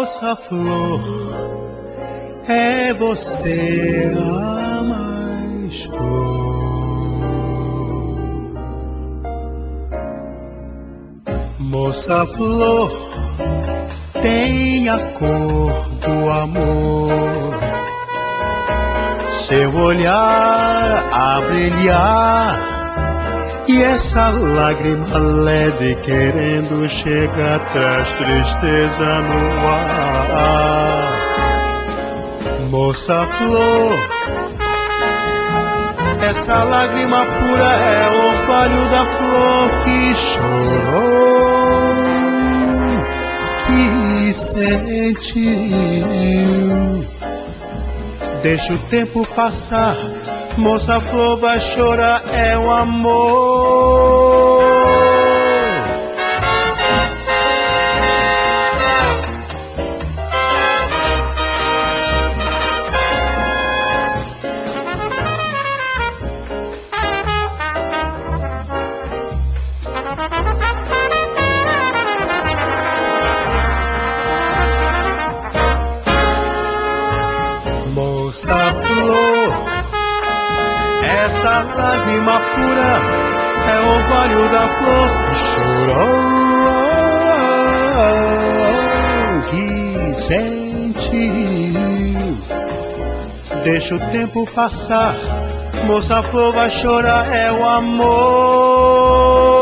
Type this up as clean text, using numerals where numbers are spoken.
Moça flor, é você a mais flor. Moça flor, tem a cor do amor, seu olhar a brilhar, e essa lágrima leve querendo chegar, traz tristeza no ar. Moça flor, essa lágrima pura é o orvalho da flor que chorou, que sentiu. Deixa o tempo passar, moça flor vai chorar, é o amor. Moça flor, essa lágrima pura é o orvalho da flor que chorou, que sentiu. Deixa o tempo passar, moça flor vai chorar, é o amor.